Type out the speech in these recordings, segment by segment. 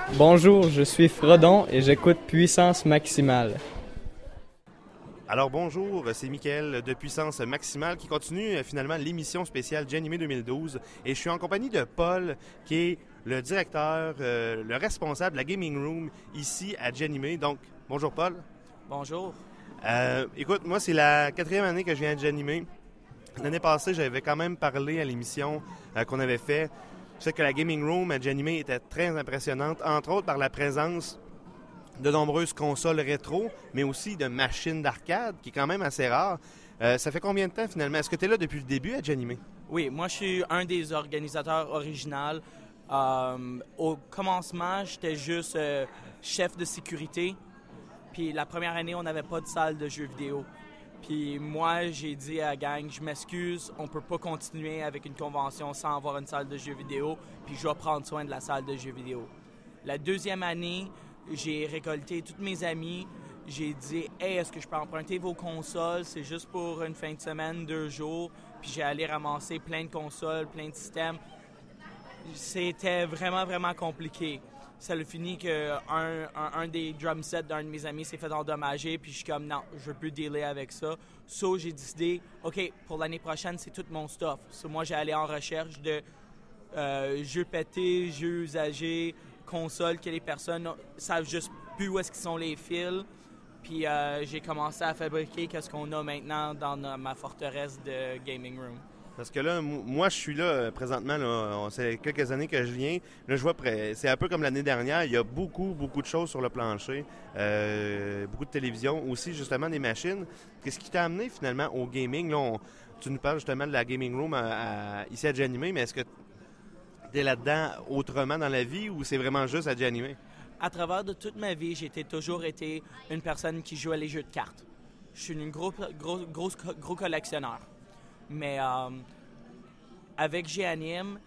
Bonjour, je suis Frodon et j'écoute Puissance Maximale. Alors bonjour, c'est Mickaël de Puissance Maximale qui continue finalement l'émission spéciale Janimé 2012 et je suis en compagnie de Paul qui est le directeur, le responsable de la Gaming Room ici à Janimé. Donc, bonjour Paul. Bonjour. Écoute, moi c'est la 4e année que je viens à Janimé. L'année passée, j'avais quand même parlé à l'émission qu'on avait fait. Je sais que la Gaming Room à Janimé était très impressionnante, entre autres par la présence de nombreuses consoles rétro, mais aussi de machines d'arcade, qui est quand même assez rare. Ça fait combien de temps finalement? Est-ce que tu es là depuis le début à Janimé? Oui, moi je suis un des organisateurs originaux. Au commencement, j'étais juste chef de sécurité. Puis la première année, on n'avait pas de salle de jeux vidéo. Puis moi, j'ai dit à la gang, je m'excuse, on peut pas continuer avec une convention sans avoir une salle de jeux vidéo, puis je dois prendre soin de la salle de jeux vidéo. La deuxième année, j'ai récolté tous mes amis. J'ai dit, hey, est-ce que je peux emprunter vos consoles? C'est juste pour une fin de semaine, 2 jours. Puis j'ai allé ramasser plein de consoles, plein de systèmes. C'était vraiment, vraiment compliqué. Ça a fini qu'un des drum sets d'un de mes amis s'est fait endommager. Puis je suis comme, non, je veux plus dealer avec ça. So, j'ai décidé, OK, pour l'année prochaine, c'est tout mon stuff. So, moi, j'ai allé en recherche de jeux pétés, jeux usagés, consoles que les personnes savent juste plus où est-ce qu'ils sont les fils. Puis j'ai commencé à fabriquer ce qu'on a maintenant dans ma forteresse de Gaming Room. Parce que là, moi, je suis là présentement, là, c'est quelques années que je viens. Là, je vois, c'est un peu comme l'année dernière, il y a beaucoup de choses sur le plancher. Beaucoup de télévision, aussi justement des machines. Qu'est-ce qui t'a amené finalement au gaming? Là, tu nous parles justement de la Gaming Room ici à Janimé, mais est-ce que tu es là-dedans autrement dans la vie ou c'est vraiment juste à Janimé? À travers de toute ma vie, j'ai toujours été une personne qui jouait les jeux de cartes. Je suis un gros collectionneur. Mais avec G-Anime,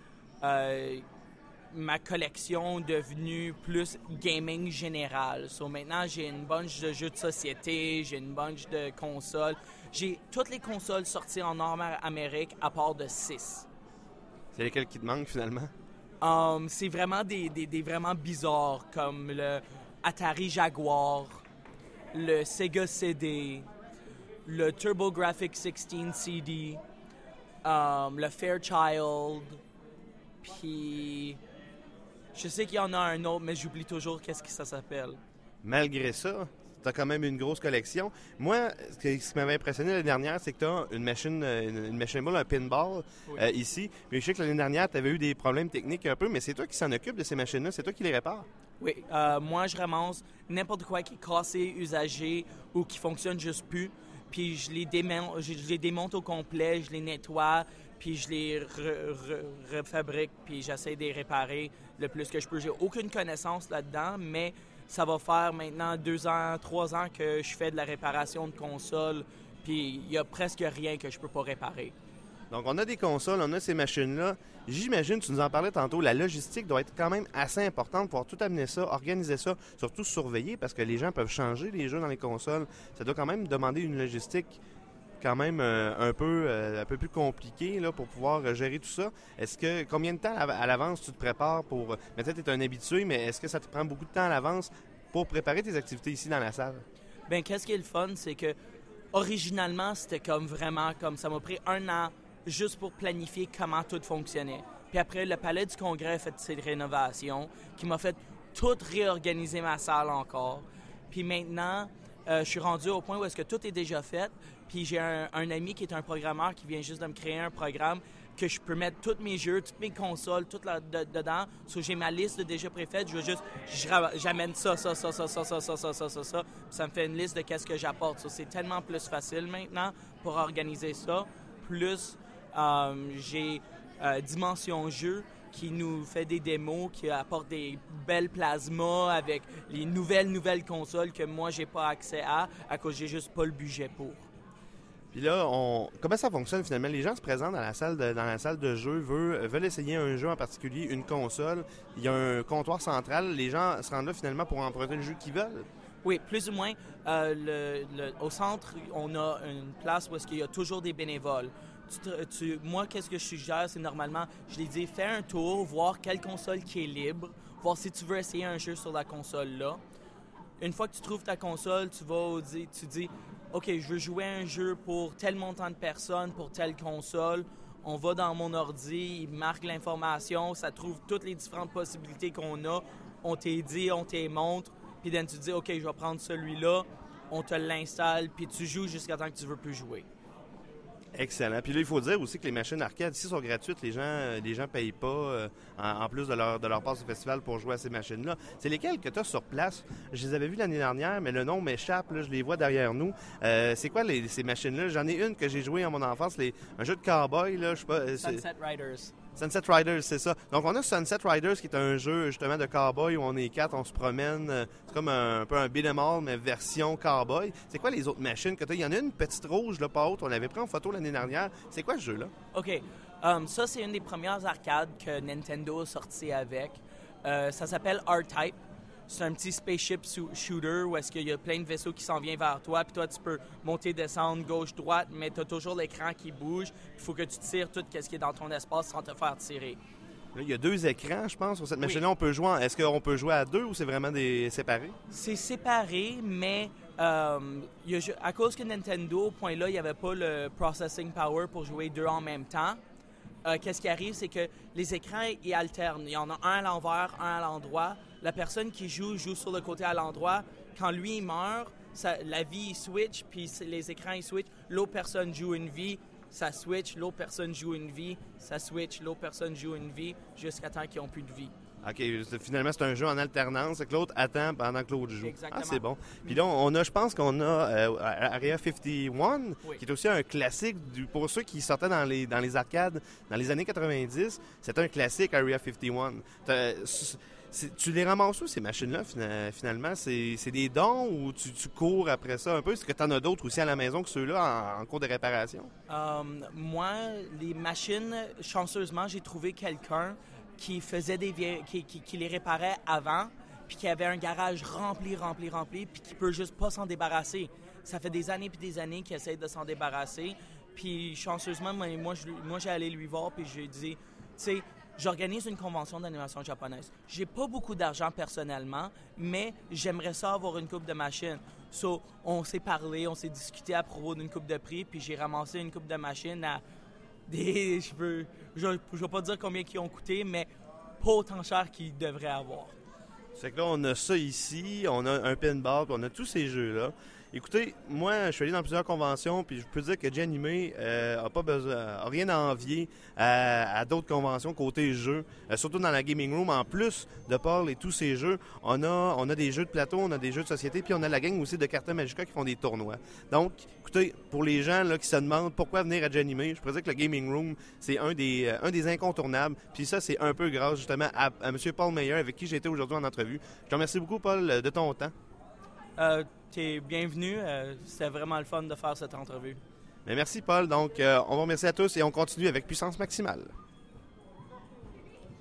ma collection est devenue plus gaming général. So, maintenant, j'ai une bunch de jeux de société, j'ai une bunch de consoles. J'ai toutes les consoles sorties en Nord-Amérique à part de 6. C'est lesquels qui te manquent finalement? C'est vraiment des vraiment bizarres, comme le Atari Jaguar, le Sega CD, le TurboGrafx 16 CD, le Fairchild, puis je sais qu'il y en a un autre, mais j'oublie toujours qu'est-ce que ça s'appelle. Malgré ça, tu as quand même une grosse collection. Moi, ce qui m'avait impressionné l'année dernière, c'est que tu as une machine ball, un pinball ici. Mais je sais que l'année dernière, tu avais eu des problèmes techniques un peu, mais c'est toi qui s'en occupe de ces machines-là, c'est toi qui les répares. Oui, moi je ramasse n'importe quoi qui est cassé, usagé ou qui fonctionne juste plus. Puis je les démonte au complet, je les nettoie, puis je les refabrique, puis j'essaie de les réparer le plus que je peux. J'ai aucune connaissance là-dedans, mais ça va faire maintenant 2 ans, 3 ans que je fais de la réparation de consoles, puis il y a presque rien que je peux pas réparer. Donc, on a des consoles, on a ces machines-là. J'imagine, tu nous en parlais tantôt, la logistique doit être quand même assez importante pour pouvoir tout amener ça, organiser ça, surtout surveiller, parce que les gens peuvent changer les jeux dans les consoles. Ça doit quand même demander une logistique quand même un peu plus compliquée là, pour pouvoir gérer tout ça. Combien de temps à l'avance tu te prépares pour... Peut-être tu es un habitué, mais est-ce que ça te prend beaucoup de temps à l'avance pour préparer tes activités ici dans la salle? Bien, qu'est-ce qui est le fun, c'est que originalement, c'était vraiment comme ça m'a pris 1 an juste pour planifier comment tout fonctionnait. Puis après, le Palais du Congrès a fait ses rénovations, qui m'a fait tout réorganiser ma salle encore. Puis maintenant, je suis rendu au point où est-ce que tout est déjà fait. Puis j'ai un ami qui est un programmeur qui vient juste de me créer un programme que je peux mettre tous mes jeux, toutes mes consoles, tout dedans. So, j'ai ma liste déjà préfaite. J'amène ça. Puis ça me fait une liste de qu'est-ce que j'apporte. So, c'est tellement plus facile maintenant pour organiser ça. Plus, j'ai Dimension Jeux qui nous fait des démos, qui apporte des belles plasmas avec les nouvelles consoles que moi, j'ai pas accès à cause que j'ai juste pas le budget pour. Puis là, comment ça fonctionne finalement? Les gens se présentent dans la salle de jeu, veulent essayer un jeu en particulier, une console. Il y a un comptoir central. Les gens se rendent là finalement pour emprunter le jeu qu'ils veulent. Oui, plus ou moins. Au centre, on a une place où il y a toujours des bénévoles. Moi, qu'est-ce que je suggère, c'est normalement, je les dis, fais un tour, voir quelle console qui est libre voir si tu veux essayer un jeu sur la console-là. Une fois que tu trouves ta console, tu dis « OK, je veux jouer à un jeu pour tel montant de personnes, pour telle console. » On va dans mon ordi, il marque l'information, ça trouve toutes les différentes possibilités qu'on a. On t'est dit, on t'est montre, puis tu dis « OK, je vais prendre celui-là. » On te l'installe, puis tu joues jusqu'à temps que tu veux plus jouer. Excellent. Puis là, il faut dire aussi que les machines arcade ici sont gratuites. Les gens payent pas en plus de leur passe au festival pour jouer à ces machines-là. C'est lesquelles que tu as sur place? Je les avais vues l'année dernière, mais le nom m'échappe. Là, je les vois derrière nous. C'est quoi ces machines-là? J'en ai une que j'ai jouée en mon enfance. Un jeu de cowboy. Là, je sais pas. Sunset Riders. Sunset Riders, c'est ça. Donc, on a Sunset Riders qui est un jeu justement de cowboy où on est 4, on se promène. C'est comme un peu un beat'em all, mais version cowboy. C'est quoi les autres machines que tu as? Il y en a une petite rouge, là, pas haute. On l'avait pris en photo l'année dernière. C'est quoi ce jeu-là? OK. Ça, c'est une des premières arcades que Nintendo a sorti avec. Ça s'appelle R-Type. C'est un petit spaceship shooter où est-ce qu'il y a plein de vaisseaux qui s'en viennent vers toi. Puis toi, tu peux monter, descendre, gauche, droite, mais tu as toujours l'écran qui bouge. Il faut que tu tires tout ce qui est dans ton espace sans te faire tirer. Là, il y a 2 écrans, je pense, sur cette machine-là. On peut jouer Est-ce qu'on peut jouer à 2 ou c'est vraiment séparé? C'est séparé, mais à cause que Nintendo, au point là, il n'y avait pas le processing power pour jouer 2 en même temps. Qu'est-ce qui arrive, c'est que les écrans, ils alternent. Il y en a un à l'envers, un à l'endroit. La personne qui joue sur le côté à l'endroit. Quand lui, il meurt, la vie, il switch, puis les écrans, ils switch. L'autre personne joue une vie, ça switch. L'autre personne joue une vie, ça switch. L'autre personne joue une vie, jusqu'à temps qu'ils n'ont plus de vie. OK, finalement, c'est un jeu en alternance, c'est que l'autre attend pendant que l'autre joue. Exactement. Ah, c'est bon. Puis là, je pense qu'on a Area 51, oui, qui est aussi un classique pour ceux qui sortaient dans les arcades dans les années 90. C'était un classique, Area 51. Tu les ramasses où, ces machines-là, finalement? C'est des dons ou tu cours après ça un peu? Est-ce que tu en as d'autres aussi à la maison que ceux-là en cours de réparation? Moi, les machines, chanceusement, j'ai trouvé quelqu'un qui faisait qui les réparait avant, puis qui avait un garage rempli, puis qui peut juste pas s'en débarrasser. Ça fait des années puis des années qu'il essaie de s'en débarrasser. Puis chanceusement, moi j'ai allé lui voir, puis j'ai dit, tu sais, j'organise une convention d'animation japonaise. J'ai pas beaucoup d'argent personnellement, mais j'aimerais ça avoir une coupe de machines. So, on s'est parlé, on s'est discuté à propos d'une coupe de prix, puis j'ai ramassé une coupe de machines à je vais pas dire combien ils ont coûté, mais pas autant cher qu'ils devraient avoir. C'est que là, on a ça ici, on a un pinball, puis on a tous ces jeux-là. Écoutez, moi, je suis allé dans plusieurs conventions, puis je peux dire que Janimé a rien à envier à d'autres conventions côté jeux, surtout dans la gaming room. En plus de Paul et tous ces jeux, on a des jeux de plateau, on a des jeux de société, puis on a la gang aussi de Carta Magica qui font des tournois. Donc, écoutez, pour les gens là, qui se demandent pourquoi venir à Janimé, je pourrais dire que le gaming room, c'est un des incontournables. Puis ça, c'est un peu grâce justement à M. Paul Meyer, avec qui j'ai été aujourd'hui en entrevue. Je te remercie beaucoup, Paul, de ton temps. T'es bienvenu. C'était vraiment le fun de faire cette entrevue. Mais merci, Paul. Donc, on vous remercie à tous et on continue avec Puissance Maximale.